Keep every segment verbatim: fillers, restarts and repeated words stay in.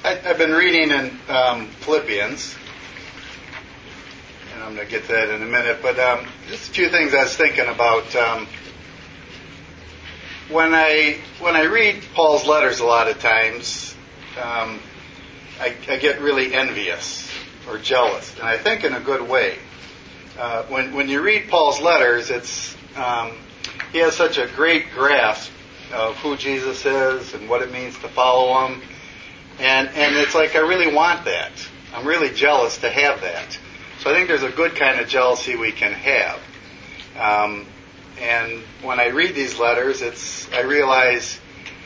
I, I've been reading in um, Philippians, and I'm going to get to that in a minute, but um, just a few things I was thinking about. Um, when I when I read Paul's letters a lot of times, um, I, I get really envious or jealous, and I think in a good way. Uh, when when you read Paul's letters, it's um, he has such a great grasp of who Jesus is and what it means to follow him. And and it's like I really want that. I'm really jealous to have that. So I think there's a good kind of jealousy we can have. Um, and when I read these letters, it's I realize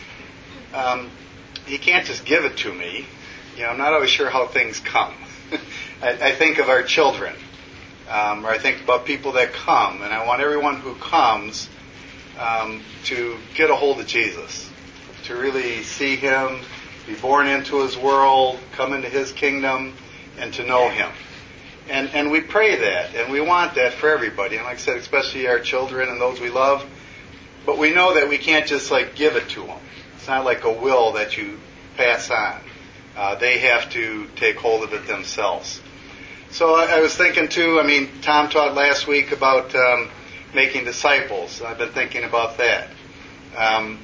um, he can't just give it to me. You know, I'm not always sure how things come. I, I think of our children, um, or I think about people that come, and I want everyone who comes um, to get a hold of Jesus, to really see him, be born into his world, come into his kingdom, and to know him. And and we pray that, and we want that for everybody. And like I said, especially our children and those we love. But we know that we can't just like give it to them. It's not like a will that you pass on. Uh, they have to take hold of it themselves. So I, I was thinking too, I mean, Tom taught last week about um, making disciples. I've been thinking about that. Um,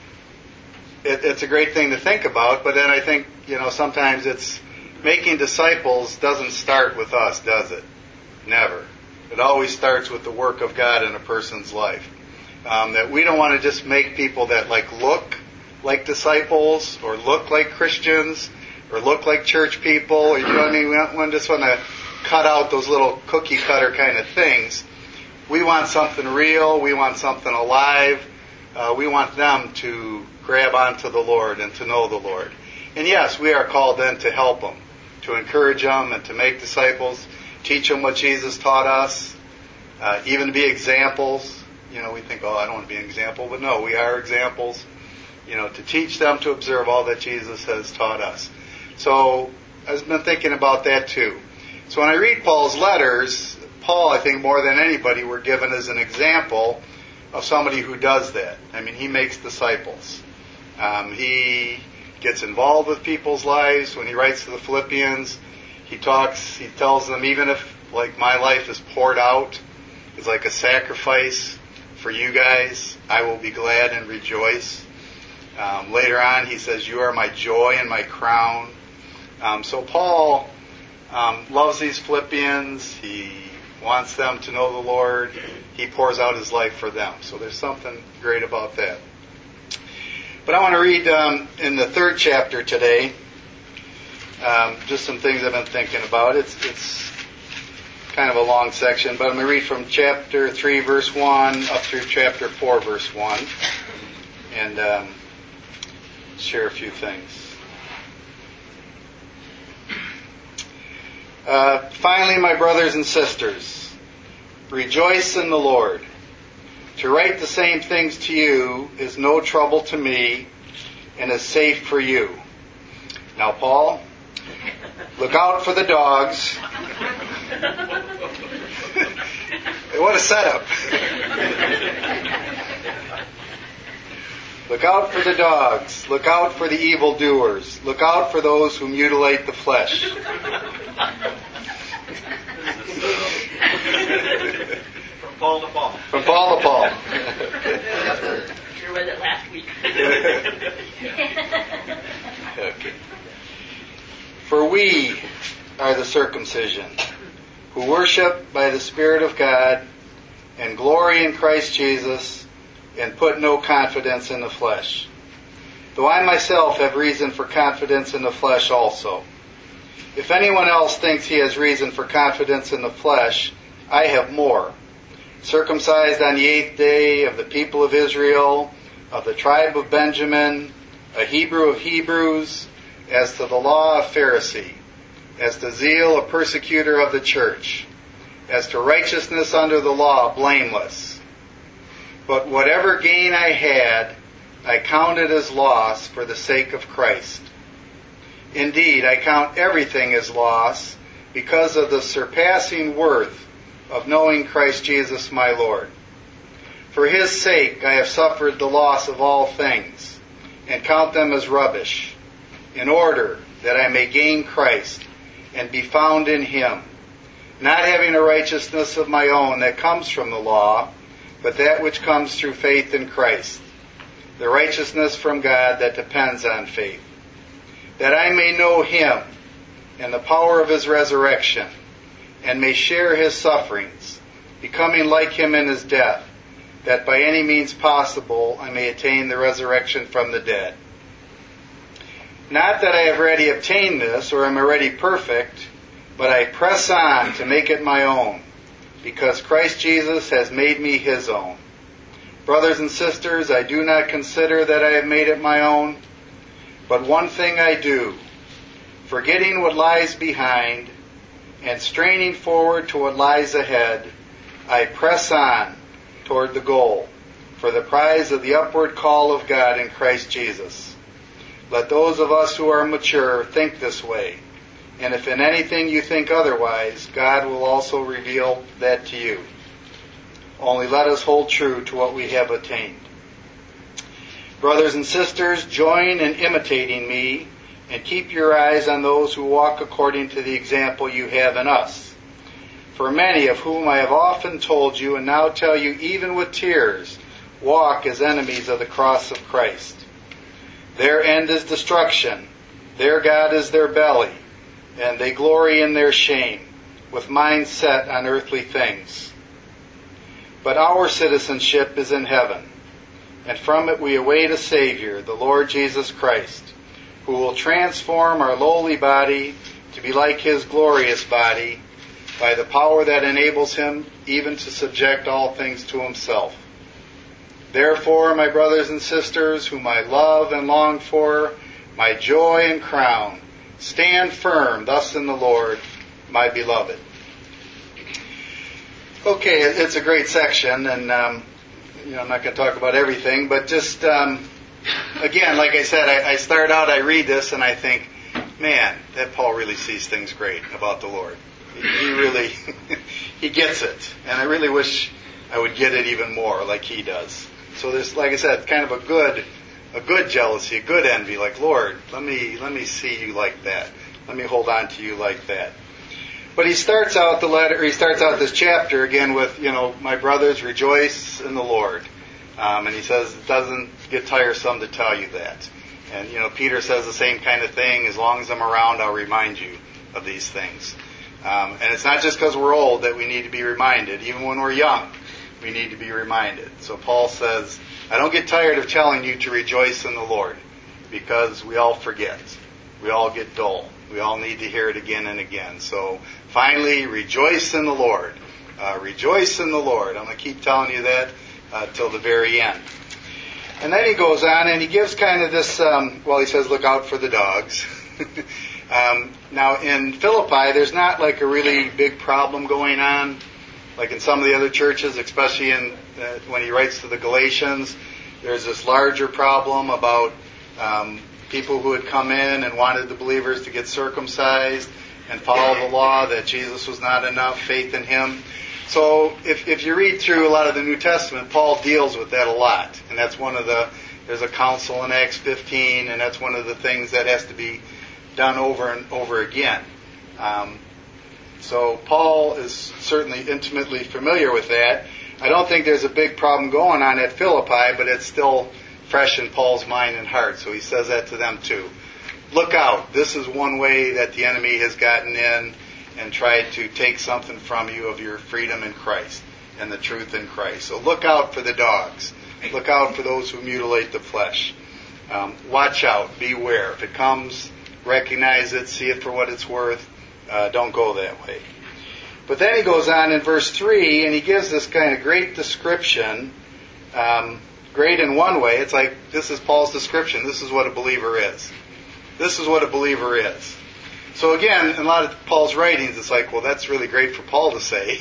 It, it's a great thing to think about, but then I think, you know, sometimes it's making disciples doesn't start with us, does it? Never. It always starts with the work of God in a person's life. Um, that we don't want to just make people that like look like disciples or look like Christians or look like church people. Or, you know what I mean? We don't we just want to cut out those little cookie cutter kind of things. We want something real. We want something alive. Uh, we want them to grab onto the Lord and to know the Lord. And yes, we are called then to help them, to encourage them and to make disciples, teach them what Jesus taught us, uh, even to be examples. You know, we think, oh, I don't want to be an example, but no, we are examples. You know, to teach them to observe all that Jesus has taught us. So I've been thinking about that too. So when I read Paul's letters, Paul, I think more than anybody, we're given as an example of somebody who does that. I mean, he makes disciples. Um, he gets involved with people's lives. When he writes to the Philippians, he talks, he tells them, even if, like, my life is poured out, it's like a sacrifice for you guys, I will be glad and rejoice. Um, later on, he says, you are my joy and my crown. Um, so Paul um, loves these Philippians. He wants them to know the Lord. He pours out his life for them. So there's something great about that. But I want to read um, in the third chapter today, um, just some things I've been thinking about. It's it's kind of a long section, but I'm going to read from chapter three, verse one, up through chapter four, verse one, and um, share a few things. Uh, finally, my brothers and sisters, rejoice in the Lord. To write the same things to you is no trouble to me and is safe for you. Now, Paul, look out for the dogs. What a setup. Look out for the dogs. Look out for the evildoers. Look out for those who mutilate the flesh. From Paul to Paul. From Paul to Paul. Sure was it last week. Okay. For we are the circumcision, who worship by the Spirit of God and glory in Christ Jesus and put no confidence in the flesh. Though I myself have reason for confidence in the flesh also. If anyone else thinks he has reason for confidence in the flesh, I have more. Circumcised on the eighth day, of the people of Israel, of the tribe of Benjamin, a Hebrew of Hebrews, as to the law, a Pharisee, as to zeal, a persecutor of the church, as to righteousness under the law, blameless. But whatever gain I had, I counted as loss for the sake of Christ. Indeed, I count everything as loss because of the surpassing worth of knowing Christ Jesus my Lord. For his sake I have suffered the loss of all things, and count them as rubbish, in order that I may gain Christ and be found in him, not having a righteousness of my own that comes from the law, but that which comes through faith in Christ, the righteousness from God that depends on faith, that I may know him and the power of his resurrection, and may share his sufferings, becoming like him in his death, that by any means possible I may attain the resurrection from the dead. Not that I have already obtained this, or am already perfect, but I press on to make it my own, because Christ Jesus has made me his own. Brothers and sisters, I do not consider that I have made it my own, but one thing I do, forgetting what lies behind, and straining forward to what lies ahead, I press on toward the goal, for the prize of the upward call of God in Christ Jesus. Let those of us who are mature think this way, and if in anything you think otherwise, God will also reveal that to you. Only let us hold true to what we have attained. Brothers and sisters, join in imitating me, and keep your eyes on those who walk according to the example you have in us. For many of whom I have often told you, and now tell you even with tears, walk as enemies of the cross of Christ. Their end is destruction, their God is their belly, and they glory in their shame, with minds set on earthly things. But our citizenship is in heaven, and from it we await a Savior, the Lord Jesus Christ, who will transform our lowly body to be like his glorious body, by the power that enables him even to subject all things to himself. Therefore, my brothers and sisters, whom I love and long for, my joy and crown, stand firm thus in the Lord, my beloved. Okay, it's a great section, and um, you know, I'm not going to talk about everything, but just, um, again, like I said, I, I start out, I read this, and I think, man, that Paul really sees things great about the Lord. He really, he gets it. And I really wish I would get it even more like he does. So there's, like I said, kind of a good, a good jealousy, a good envy. Like, Lord, let me, let me see you like that. Let me hold on to you like that. But he starts out the letter, he starts out this chapter again with, you know, my brothers, rejoice in the Lord. Um, and he says it doesn't get tiresome to tell you that. And, you know, Peter says the same kind of thing. As long as I'm around, I'll remind you of these things. Um, and it's not just because we're old that we need to be reminded. Even when we're young, we need to be reminded. So Paul says, I don't get tired of telling you to rejoice in the Lord, because we all forget. We all get dull. We all need to hear it again and again. So finally, rejoice in the Lord. Uh, rejoice in the Lord. I'm going to keep telling you that uh, till the very end. And then he goes on and he gives kind of this, um, well, he says, look out for the dogs. Um, now, in Philippi, there's not like a really big problem going on, like in some of the other churches, especially in uh, when he writes to the Galatians. There's this larger problem about um, people who had come in and wanted the believers to get circumcised and follow the law, that Jesus was not enough, faith in him. So if, if you read through a lot of the New Testament, Paul deals with that a lot. And that's one of the, there's a council in Acts fifteen, and that's one of the things that has to be done over and over again. Um, so Paul is certainly intimately familiar with that. I don't think there's a big problem going on at Philippi, but it's still fresh in Paul's mind and heart. So he says that to them too. Look out. This is one way that the enemy has gotten in and tried to take something from you of your freedom in Christ and the truth in Christ. So look out for the dogs. Look out for those who mutilate the flesh. Um, watch out. Beware. If it comes, recognize it, see it for what it's worth. Uh, don't go that way. But then he goes on in verse three, and he gives this kind of great description. Um, great in one way. It's like, this is Paul's description. This is what a believer is. This is what a believer is. So again, in a lot of Paul's writings, it's like, well, that's really great for Paul to say.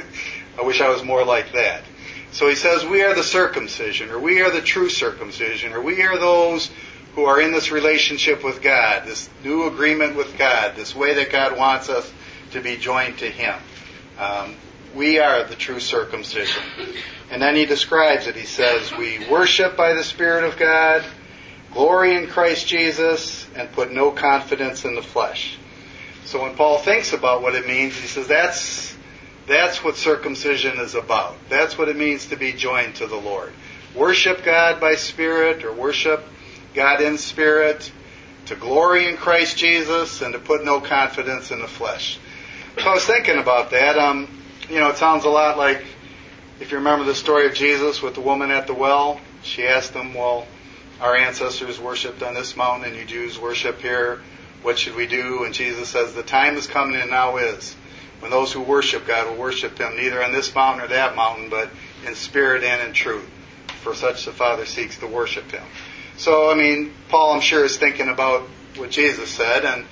I wish I was more like that. So he says, we are the circumcision, or we are the true circumcision, or we are those who are in this relationship with God, this new agreement with God, this way that God wants us to be joined to Him. Um, we are the true circumcision. And then he describes it. He says, we worship by the Spirit of God, glory in Christ Jesus, and put no confidence in the flesh. So when Paul thinks about what it means, he says that's that's what circumcision is about. That's what it means to be joined to the Lord. Worship God by Spirit, or worship God in Spirit, to glory in Christ Jesus, and to put no confidence in the flesh. So I was thinking about that. Um, you know, it sounds a lot like, if you remember the story of Jesus with the woman at the well. She asked him, well, our ancestors worshipped on this mountain and you Jews worship here. What should we do? And Jesus says, the time is coming and now is, when those who worship God will worship Him neither on this mountain or that mountain, but in spirit and in truth. For such the Father seeks to worship Him. So, I mean, Paul, I'm sure, is thinking about what Jesus said. And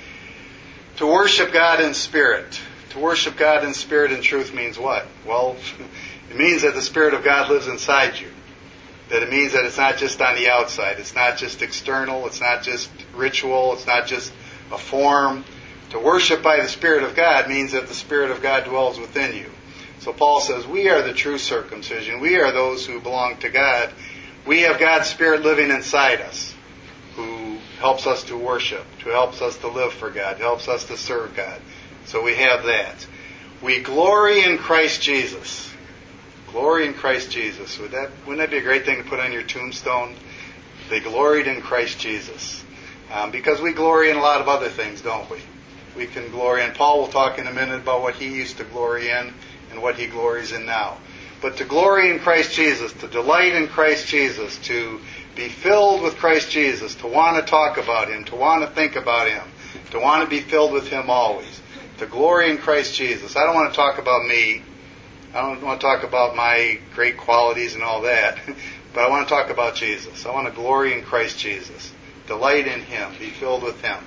to worship God in spirit. To worship God in spirit and truth means what? Well, it means that the Spirit of God lives inside you. That it means that it's not just on the outside. It's not just external. It's not just ritual. It's not just a form. To worship by the Spirit of God means that the Spirit of God dwells within you. So Paul says, we are the true circumcision. We are those who belong to God. We have God's Spirit living inside us, who helps us to worship, who helps us to live for God, who helps us to serve God. So we have that. We glory in Christ Jesus. Glory in Christ Jesus. Would that, wouldn't that be a great thing to put on your tombstone? They gloried in Christ Jesus. Um, because we glory in a lot of other things, don't we? We can glory in. Paul will talk in a minute about what he used to glory in and what he glories in now. But to glory in Christ Jesus, to delight in Christ Jesus, to be filled with Christ Jesus, to want to talk about Him, to want to think about Him, to want to be filled with Him always. To glory in Christ Jesus. I don't want to talk about me. I don't want to talk about my great qualities and all that. But I want to talk about Jesus. I want to glory in Christ Jesus. Delight in Him. Be filled with Him.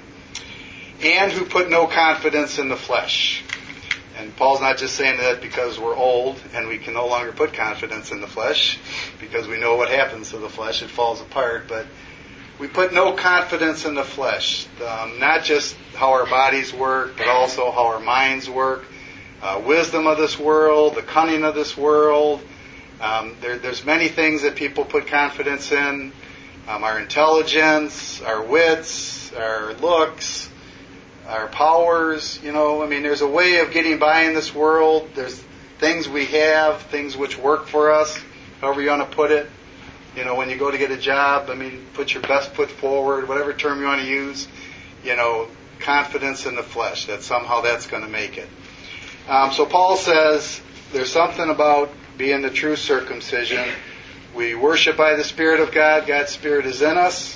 And who put no confidence in the flesh. And Paul's not just saying that because we're old and we can no longer put confidence in the flesh, because we know what happens to the flesh. It falls apart. But we put no confidence in the flesh. Um, not just how our bodies work, but also how our minds work. Uh, wisdom of this world, the cunning of this world. Um, there, there's many things that people put confidence in. Um, our intelligence, our wits, our looks, our powers. You know, I mean, there's a way of getting by in this world. There's things we have, things which work for us, however you want to put it. You know, when you go to get a job, I mean, put your best foot forward, whatever term you want to use. You know, confidence in the flesh, that somehow that's going to make it. Um, so Paul says there's something about being the true circumcision. We worship by the Spirit of God. God's Spirit is in us.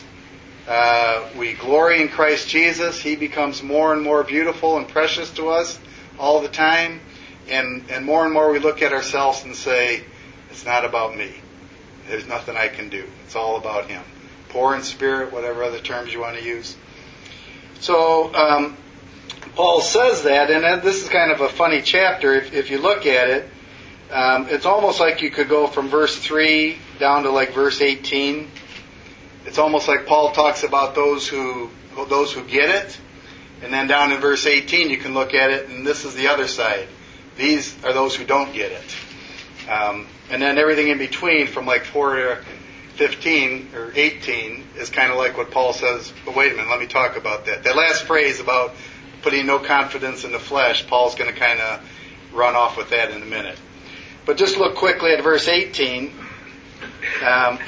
Uh, we glory in Christ Jesus. He becomes more and more beautiful and precious to us all the time. And, and more and more we look at ourselves and say, it's not about me. There's nothing I can do. It's all about Him. Poor in spirit, whatever other terms you want to use. So, um, Paul says that, and this is kind of a funny chapter. If, if you look at it, um, it's almost like you could go from verse three down to like verse eighteen. It's almost like Paul talks about those who those who get it, and then down in verse eighteen you can look at it, and this is the other side. These are those who don't get it. Um, and then everything in between, from like four to fifteen or eighteen, is kind of like what Paul says. But wait a minute, let me talk about that. That last phrase about putting no confidence in the flesh, Paul's going to kind of run off with that in a minute. But just look quickly at verse eighteen. Um,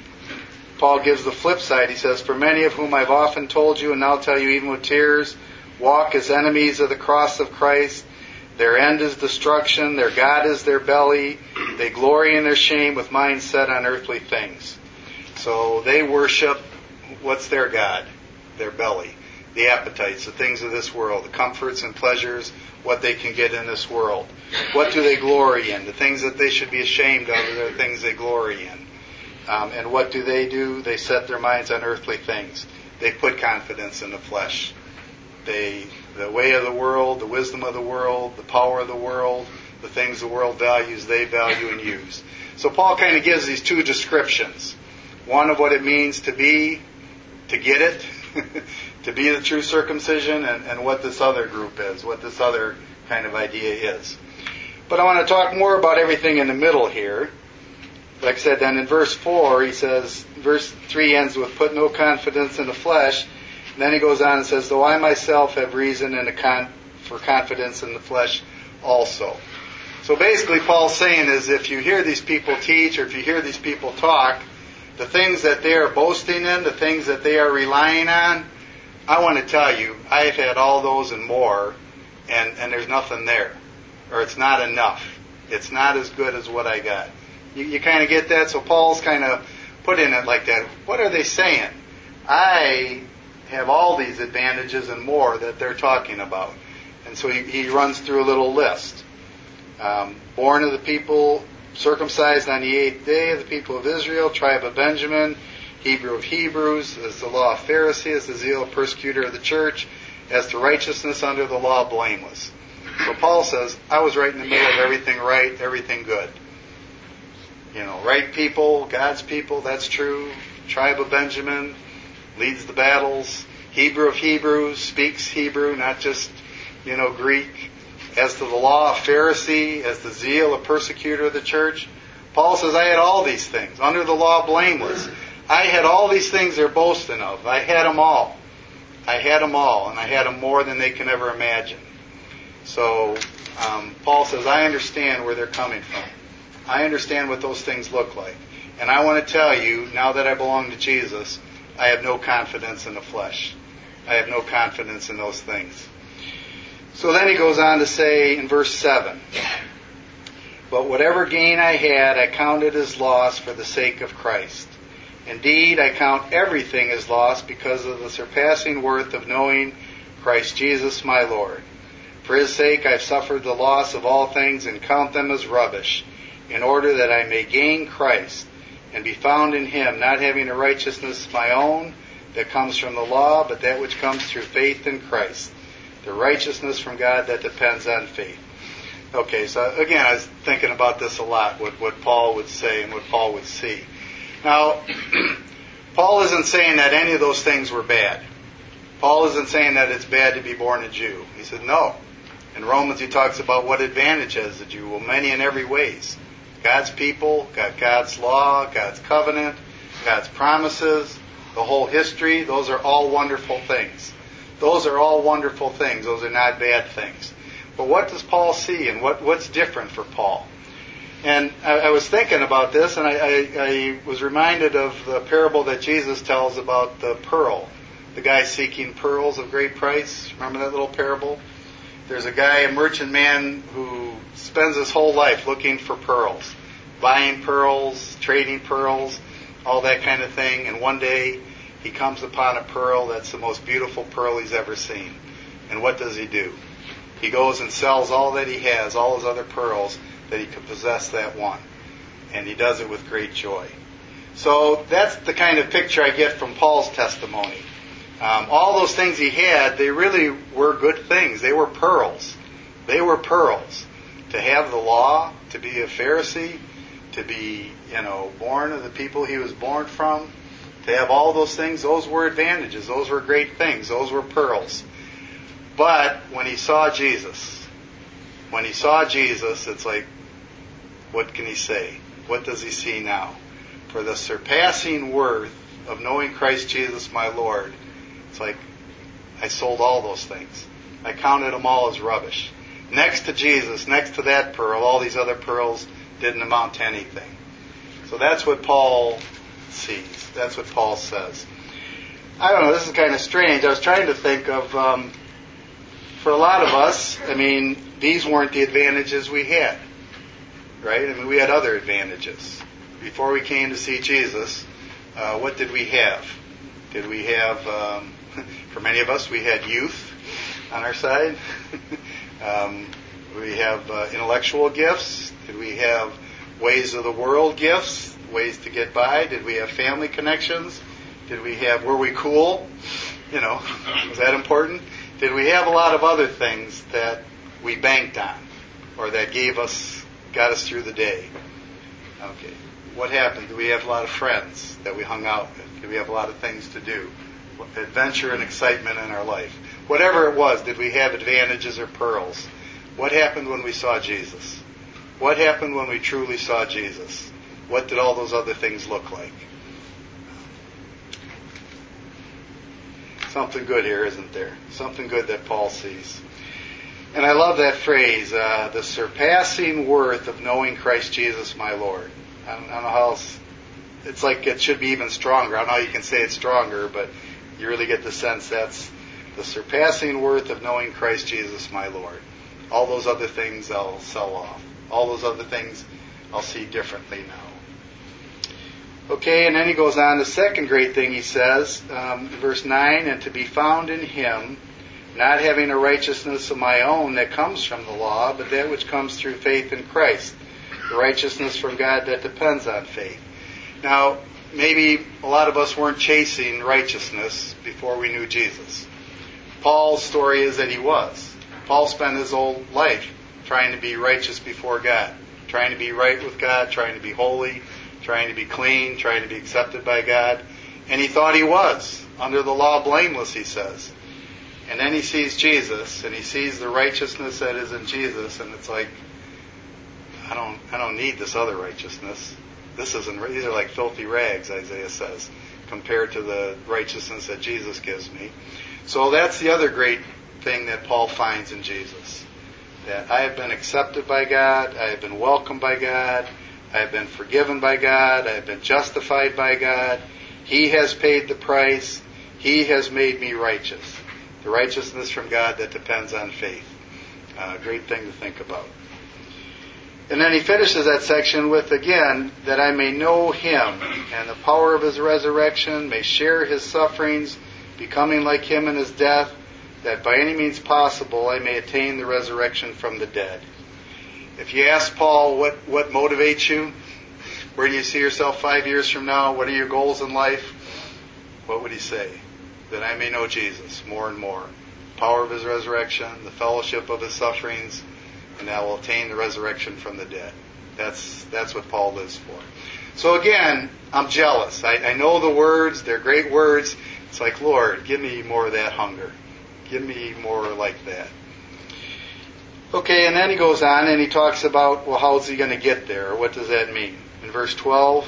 Paul gives the flip side. He says, for many of whom I've often told you and now tell you even with tears, walk as enemies of the cross of Christ. Their end is destruction. Their God is their belly. They glory in their shame with minds set on earthly things. So they worship, what's their God? Their belly. The appetites, the things of this world, the comforts and pleasures, what they can get in this world. What do they glory in? The things that they should be ashamed of are the things they glory in. Um, and what do they do? They set their minds on earthly things. They put confidence in the flesh. They, the way of the world, the wisdom of the world, the power of the world, the things the world values, they value and use. So Paul kind of gives these two descriptions. One of what it means to be, to get it, to be the true circumcision, and, and what this other group is, what this other kind of idea is. But I want to talk more about everything in the middle here. Like I said, then in verse four, he says, verse three ends with, put no confidence in the flesh. And then he goes on and says, though I myself have reason and a con- for confidence in the flesh also. So basically Paul's saying is if you hear these people teach or if you hear these people talk, the things that they are boasting in, the things that they are relying on, I want to tell you, I have had all those and more, and, and there's nothing there. Or it's not enough. It's not as good as what I got. You, you kind of get that? So Paul's kind of put in it like that. What are they saying? I have all these advantages and more that they're talking about. And so he, he runs through a little list. Um, born of the people, circumcised on the eighth day of the people of Israel, tribe of Benjamin, Hebrew of Hebrews, as the law of Pharisee, as the zeal of persecutor of the church, as to righteousness under the law blameless. So Paul says, I was right in the middle of everything right, everything good. You know, right people, God's people, that's true. Tribe of Benjamin, leads the battles. Hebrew of Hebrews, speaks Hebrew, not just, you know, Greek. As to the law of Pharisee, as the zeal of persecutor of the church. Paul says, I had all these things. Under the law, blameless. I had all these things they're boasting of. I had them all. I had them all, and I had them more than they can ever imagine. So um, Paul says, I understand where they're coming from. I understand what those things look like. And I want to tell you, now that I belong to Jesus, I have no confidence in the flesh. I have no confidence in those things. So then he goes on to say in verse seven, but whatever gain I had, I counted as loss for the sake of Christ. Indeed, I count everything as loss because of the surpassing worth of knowing Christ Jesus my Lord. For his sake I've suffered the loss of all things and count them as rubbish, in order that I may gain Christ and be found in him, not having a righteousness of my own that comes from the law, but that which comes through faith in Christ, the righteousness from God that depends on faith. Okay, so again, I was thinking about this a lot, what, what Paul would say and what Paul would see. Now, Paul isn't saying that any of those things were bad. Paul isn't saying that it's bad to be born a Jew. He said no. In Romans he talks about what advantage has the Jew. Well, many in every ways. God's people, got God's law, God's covenant, God's promises, the whole history, those are all wonderful things. Those are all wonderful things. Those are not bad things. But what does Paul see, and what, what's different for Paul? And I, I was thinking about this, and I, I, I was reminded of the parable that Jesus tells about the pearl. The guy seeking pearls of great price. Remember that little parable? There's a guy, a merchant man, who spends his whole life looking for pearls. Buying pearls, trading pearls, all that kind of thing. And one day he comes upon a pearl that's the most beautiful pearl he's ever seen. And what does he do? He goes and sells all that he has, all his other pearls, that he could possess that one. And he does it with great joy. So that's the kind of picture I get from Paul's testimony. Um, all those things he had, they really were good things. They were pearls. They were pearls. To have the law, to be a Pharisee, to be, you know, born of the people he was born from, to have all those things, those were advantages. Those were great things. Those were pearls. But when he saw Jesus, when he saw Jesus, it's like, what can he say? What does he see now? For the surpassing worth of knowing Christ Jesus my Lord, it's like, I sold all those things. I counted them all as rubbish. Next to Jesus, next to that pearl, all these other pearls didn't amount to anything. So that's what Paul sees. That's what Paul says. I don't know, this is kind of strange. I was trying to think of, um, for a lot of us, I mean, these weren't the advantages we had. Right? I mean, we had other advantages. Before we came to see Jesus, uh, what did we have? Did we have, um, for many of us, we had youth on our side. um, we have uh, intellectual gifts. Did we have ways of the world gifts, ways to get by? Did we have family connections? Did we have, were we cool? You know, was that important? Did we have a lot of other things that we banked on, or that gave us, got us through the day? Okay. What happened? Do we have a lot of friends that we hung out with? Did we have a lot of things to do? Adventure and excitement in our life. Whatever it was, did we have advantages or pearls? What happened when we saw Jesus? What happened when we truly saw Jesus? What did all those other things look like? something good here, isn't there? Something good that Paul sees. And I love that phrase, uh, the surpassing worth of knowing Christ Jesus my Lord. I don't, I don't know how else, it's like it should be even stronger. I don't know how you can say it's stronger, but you really get the sense that's the surpassing worth of knowing Christ Jesus my Lord. All those other things I'll sell off. All those other things I'll see differently now. Okay, and then he goes on, the second great thing he says, um, verse nine, and to be found in him, not having a righteousness of my own that comes from the law, but that which comes through faith in Christ, the righteousness from God that depends on faith. Now, maybe a lot of us weren't chasing righteousness before we knew Jesus. Paul's story is that he was. Paul spent his whole life trying to be righteous before God, trying to be right with God, trying to be holy, trying to be clean, trying to be accepted by God. And he thought he was, under the law blameless, he says. And then he sees Jesus, and he sees the righteousness that is in Jesus, and it's like, I don't I don't need this other righteousness. This isn't, these are like filthy rags, Isaiah says, compared to the righteousness that Jesus gives me. So that's the other great thing that Paul finds in Jesus. That I have been accepted by God, I have been welcomed by God, I have been forgiven by God, I have been justified by God. He has paid the price. He has made me righteous. The righteousness from God that depends on faith. Uh, great thing to think about. And then he finishes that section with, again, that I may know him and the power of his resurrection, may share his sufferings, becoming like him in his death, that by any means possible I may attain the resurrection from the dead. If you ask Paul what, what motivates you, where do you see yourself five years from now, what are your goals in life, what would he say? That I may know Jesus more and more. The power of his resurrection, the fellowship of his sufferings, and I will attain the resurrection from the dead. That's that's what Paul lives for. So again, I'm jealous. I, I know the words, they're great words. It's like, Lord, give me more of that hunger. Give me more like that. Okay, and then he goes on and he talks about, well, how is he going to get there? What does that mean? In verse twelve,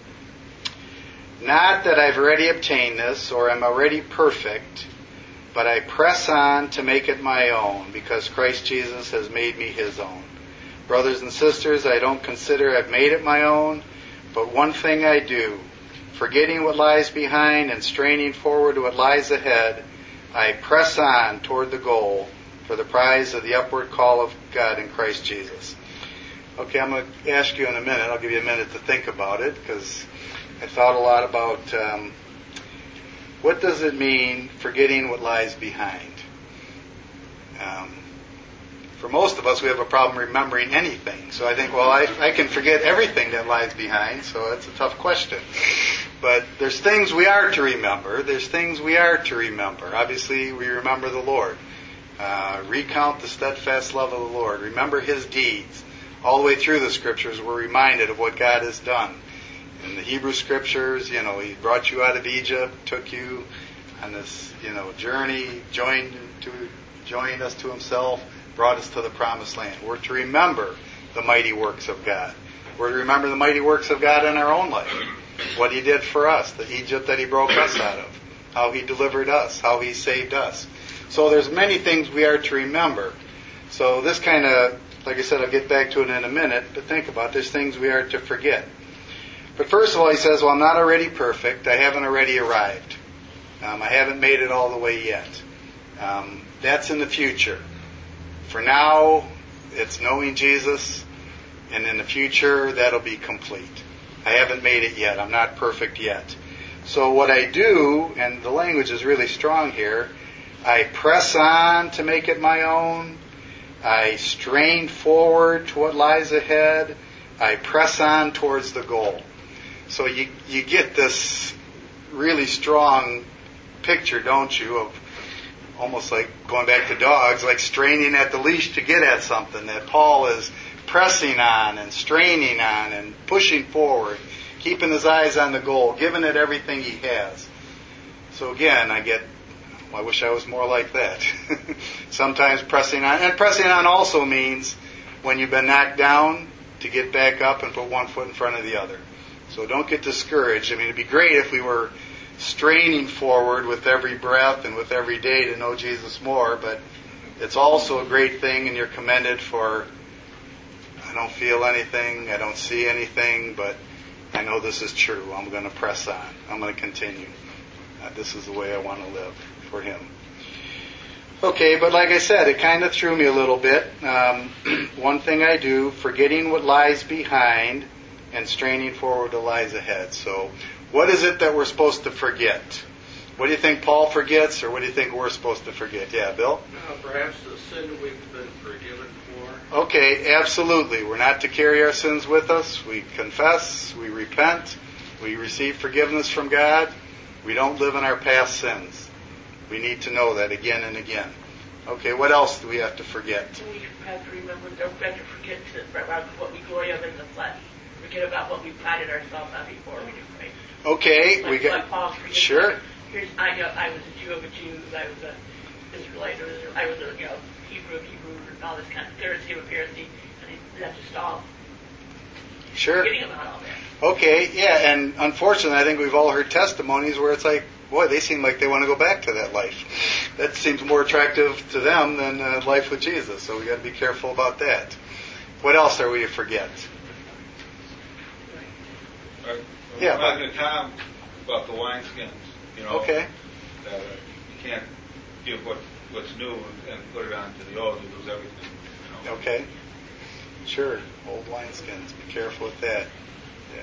not that I've already obtained this or am already perfect, but I press on to make it my own because Christ Jesus has made me his own. Brothers and sisters, I don't consider I've made it my own, but one thing I do, forgetting what lies behind and straining forward to what lies ahead, I press on toward the goal for the prize of the upward call of God in Christ Jesus. Okay, I'm going to ask you in a minute. I'll give you a minute to think about it because I thought a lot about um, what does it mean forgetting what lies behind. Um, for most of us, we have a problem remembering anything. So I think, well, I, I can forget everything that lies behind, so that's a tough question. But there's things we are to remember. There's things we are to remember. Obviously, we remember the Lord. Uh, recount the steadfast love of the Lord. Remember his deeds. All the way through the scriptures, we're reminded of what God has done. In the Hebrew scriptures, you know, he brought you out of Egypt, took you on this, you know, journey, joined to joined us to himself, brought us to the promised land. We're to remember the mighty works of God. We're to remember the mighty works of God in our own life. What he did for us, the Egypt that he broke us out of, how he delivered us, how he saved us. So there's many things we are to remember. So this kind of, like I said, I'll get back to it in a minute, but think about it. There's things we are to forget. But first of all, he says, well, I'm not already perfect. I haven't already arrived. Um, I haven't made it all the way yet. Um, that's in the future. For now, it's knowing Jesus, and in the future, that'll be complete. I haven't made it yet. I'm not perfect yet. So what I do, and the language is really strong here, I press on to make it my own. I strain forward to what lies ahead. I press on towards the goal. So you you get this really strong picture, don't you, of almost like going back to dogs, like straining at the leash to get at something, that Paul is pressing on and straining on and pushing forward, keeping his eyes on the goal, giving it everything he has. So again, I get, well, I wish I was more like that. Sometimes pressing on, and pressing on also means when you've been knocked down to get back up and put one foot in front of the other. So don't get discouraged. I mean, it'd be great if we were straining forward with every breath and with every day to know Jesus more, but it's also a great thing, and you're commended for, I don't feel anything, I don't see anything, but I know this is true. I'm going to press on. I'm going to continue. Uh, this is the way I want to live for Him. Okay, but like I said, it kind of threw me a little bit. Um, one thing I do, forgetting what lies behind and straining forward to lies ahead. So, what is it that we're supposed to forget? What do you think Paul forgets, or what do you think we're supposed to forget? Yeah, Bill? Uh, perhaps the sin we've been forgiven for. Okay, absolutely. We're not to carry our sins with us. We confess, we repent, we receive forgiveness from God. We don't live in our past sins. We need to know that again and again. Okay, what else do we have to forget? We have to remember, don't have to forget to, about what we glory of in the flesh. Forget about what we prided ourselves on before we do pray. Okay, like, we get like Paul, sure. Here's I know I was a Jew of a Jew. I was a Israelite. I was a you know Hebrew of Hebrew, and all this kind of Pharisee of a Pharisee, and that's just all. Sure. Forgetting about all that. Okay, yeah, and unfortunately, I think we've all heard testimonies where it's like, boy, they seem like they want to go back to that life. That seems more attractive to them than uh, life with Jesus. So we got to be careful about that. What else are we to forget? Uh, Yeah. Talking to Tom about the wineskins, you know. Okay. Uh, you can't give what what's new and put it onto the old. You lose everything. You know? Okay. Sure. Old wineskins. Be careful with that. Yeah.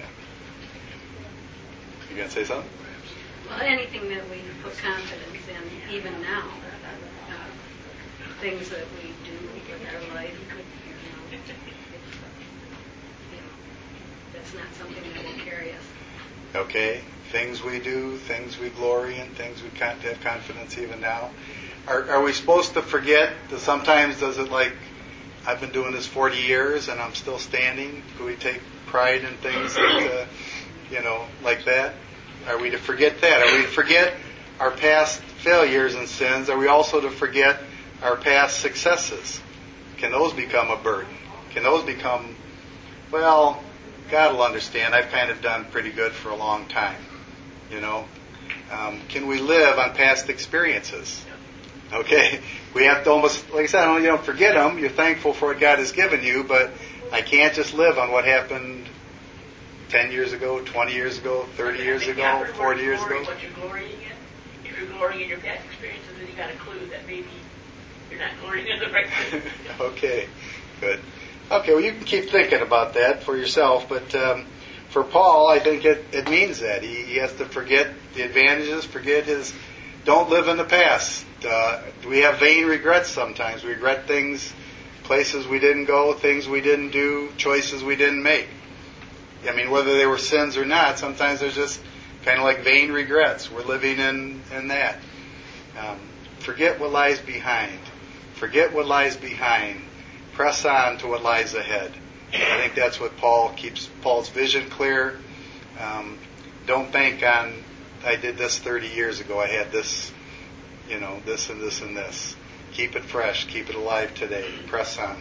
You gonna say something? Well, anything that we put confidence in, even now, uh, things that we do with our life, you know, it's, you know, that's not something that will carry us. Okay. Things we do, things we glory in, things we can't have confidence even now. Are, are we supposed to forget that sometimes does it like, I've been doing this forty years and I'm still standing? Do we take pride in things that, uh, you know, like that? Are we to forget that? Are we to forget our past failures and sins? Are we also to forget our past successes? Can those become a burden? Can those become, well, God will understand. I've kind of done pretty good for a long time. You know? Um, can we live on past experiences? Okay? We have to almost, like I said, I don't, you don't forget them. You're thankful for what God has given you, but I can't just live on what happened ten years ago, twenty years ago, thirty years ago, forty years ago. What you're glorying in. If you're glorying in your past experiences, then you got a clue that maybe you're not glorying in the right thing. Okay, good. Okay, well, you can keep thinking about that for yourself, but um, for Paul, I think it, it means that. He, he has to forget the advantages, forget his, don't live in the past. Uh, we have vain regrets sometimes. We regret things, places we didn't go, things we didn't do, choices we didn't make. I mean, whether they were sins or not, sometimes there's just kind of like vain regrets. We're living in, in that. Um, forget what lies behind. Forget what lies behind. Press on to what lies ahead. I think that's what Paul keeps Paul's vision clear. Um, don't think on, I did this thirty years ago. I had this, you know, this and this and this. Keep it fresh. Keep it alive today. Press on.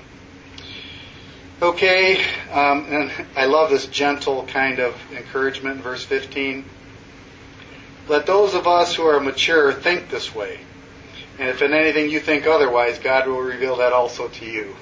Okay, um, and I love this gentle kind of encouragement in verse fifteen. Let those of us who are mature think this way. And if in anything you think otherwise, God will reveal that also to you.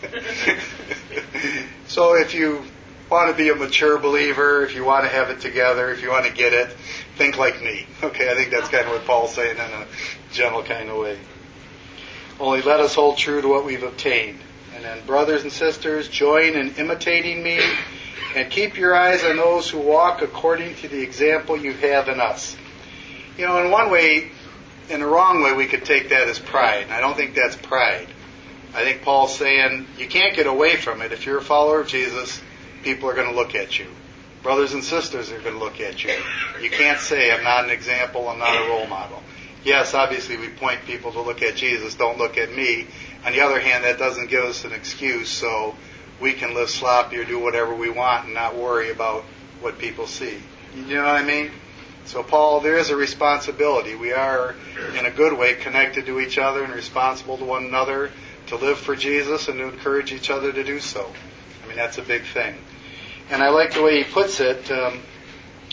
So if you want to be a mature believer, if you want to have it together, if you want to get it, think like me. Okay, I think that's kind of what Paul's saying in a gentle kind of way. Only let us hold true to what we've obtained. And then, brothers and sisters, join in imitating me and keep your eyes on those who walk according to the example you have in us. You know, in one way, in the wrong way, we could take that as pride. And I don't think that's pride. I think Paul's saying you can't get away from it. If you're a follower of Jesus, people are going to look at you. Brothers and sisters are going to look at you. You can't say, I'm not an example, I'm not a role model. Yes, obviously we point people to look at Jesus, don't look at me. On the other hand, that doesn't give us an excuse, so we can live sloppy or do whatever we want and not worry about what people see. You know what I mean? So, Paul, there is a responsibility. We are, in a good way, connected to each other and responsible to one another to live for Jesus and to encourage each other to do so. I mean, that's a big thing. And I like the way he puts it. Um,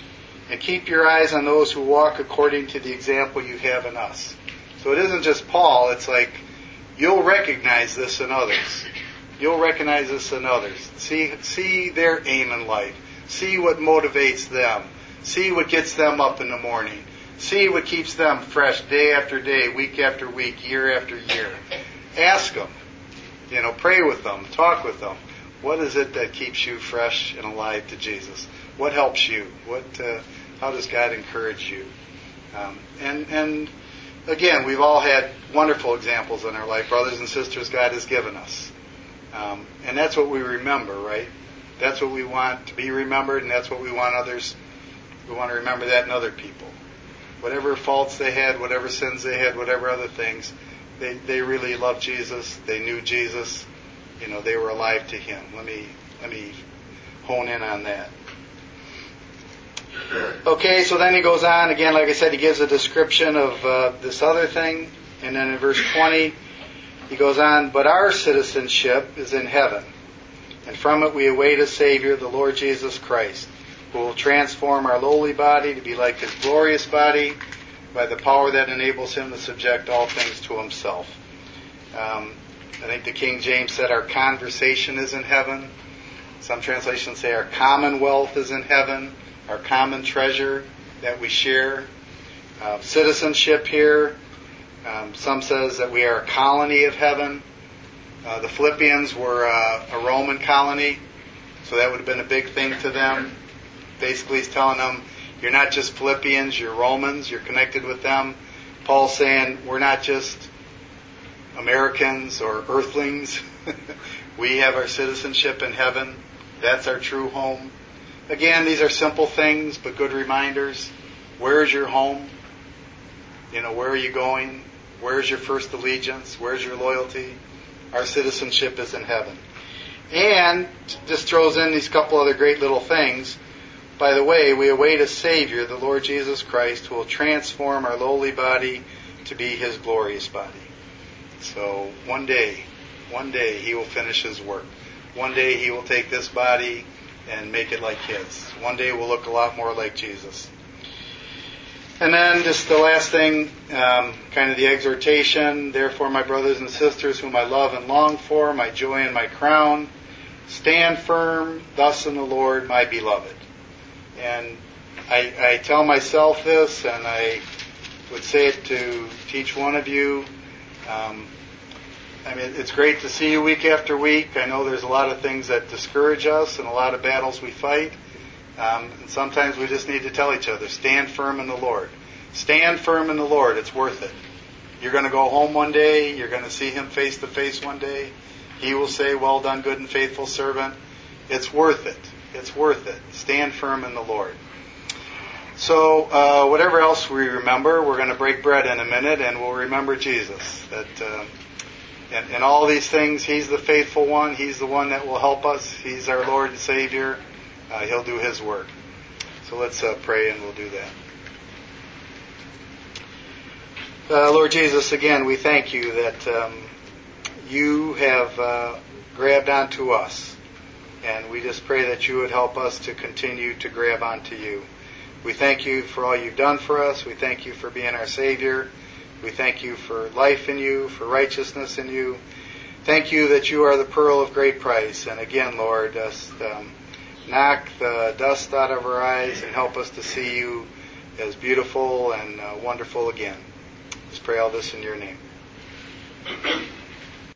and keep your eyes on those who walk according to the example you have in us. So it isn't just Paul, it's like you'll recognize this in others. You'll recognize this in others. See, see their aim in life. See what motivates them. See what gets them up in the morning. See what keeps them fresh day after day, week after week, year after year. Ask them. You know, pray with them. Talk with them. What is it that keeps you fresh and alive to Jesus? What helps you? What? Uh, how does God encourage you? Um, and and again, we've all had wonderful examples in our life, brothers and sisters God has given us. Um, and that's what we remember, right? That's what we want to be remembered, and that's what we want others. We want to remember that in other people. Whatever faults they had, whatever sins they had, whatever other things, they, they really loved Jesus. They knew Jesus. You know, they were alive to Him. Let me let me hone in on that. Okay, so then he goes on again. Like I said, he gives a description of uh, this other thing, and then in verse twenty, he goes on. But our citizenship is in heaven, and from it we await a Savior, the Lord Jesus Christ, who will transform our lowly body to be like His glorious body by the power that enables Him to subject all things to Himself. Um, I think the King James said our conversation is in heaven. Some translations say our commonwealth is in heaven, our common treasure that we share. Uh, citizenship here. Um, some says that we are a colony of heaven. Uh, the Philippians were uh, a Roman colony, so that would have been a big thing to them. Basically, he's telling them, you're not just Philippians, you're Romans, you're connected with them. Paul's saying, we're not just Americans or earthlings. We have our citizenship in heaven. That's our true home. Again, these are simple things, but good reminders. Where is your home? You know, where are you going? Where's your first allegiance? Where's your loyalty? Our citizenship is in heaven. And just throws in these couple other great little things. By the way, we await a Savior, the Lord Jesus Christ, who will transform our lowly body to be His glorious body. So one day, one day He will finish His work. One day He will take this body and make it like His. One day we'll look a lot more like Jesus. And then just the last thing, um, kind of the exhortation. Therefore, my brothers and sisters, whom I love and long for, my joy and my crown, stand firm thus in the Lord, my beloved. And I, I tell myself this, and I would say it to each one of you. Um, I mean, it's great to see you week after week. I know there's a lot of things that discourage us and a lot of battles we fight. Um, and sometimes we just need to tell each other, stand firm in the Lord. Stand firm in the Lord. It's worth it. You're going to go home one day. You're going to see Him face to face one day. He will say, well done, good and faithful servant. It's worth it. It's worth it. Stand firm in the Lord. So uh, whatever else we remember, we're going to break bread in a minute, and we'll remember Jesus. That uh, in, in all these things, He's the faithful one. He's the one that will help us. He's our Lord and Savior. Uh, he'll do His work. So let's uh, pray, and we'll do that. Uh, Lord Jesus, again, we thank You that um, You have uh, grabbed onto us. And we just pray that You would help us to continue to grab onto You. We thank You for all You've done for us. We thank You for being our Savior. We thank You for life in You, for righteousness in You. Thank You that You are the pearl of great price. And again, Lord, just um, knock the dust out of our eyes and help us to see You as beautiful and uh, wonderful again. Let's pray all this in Your name.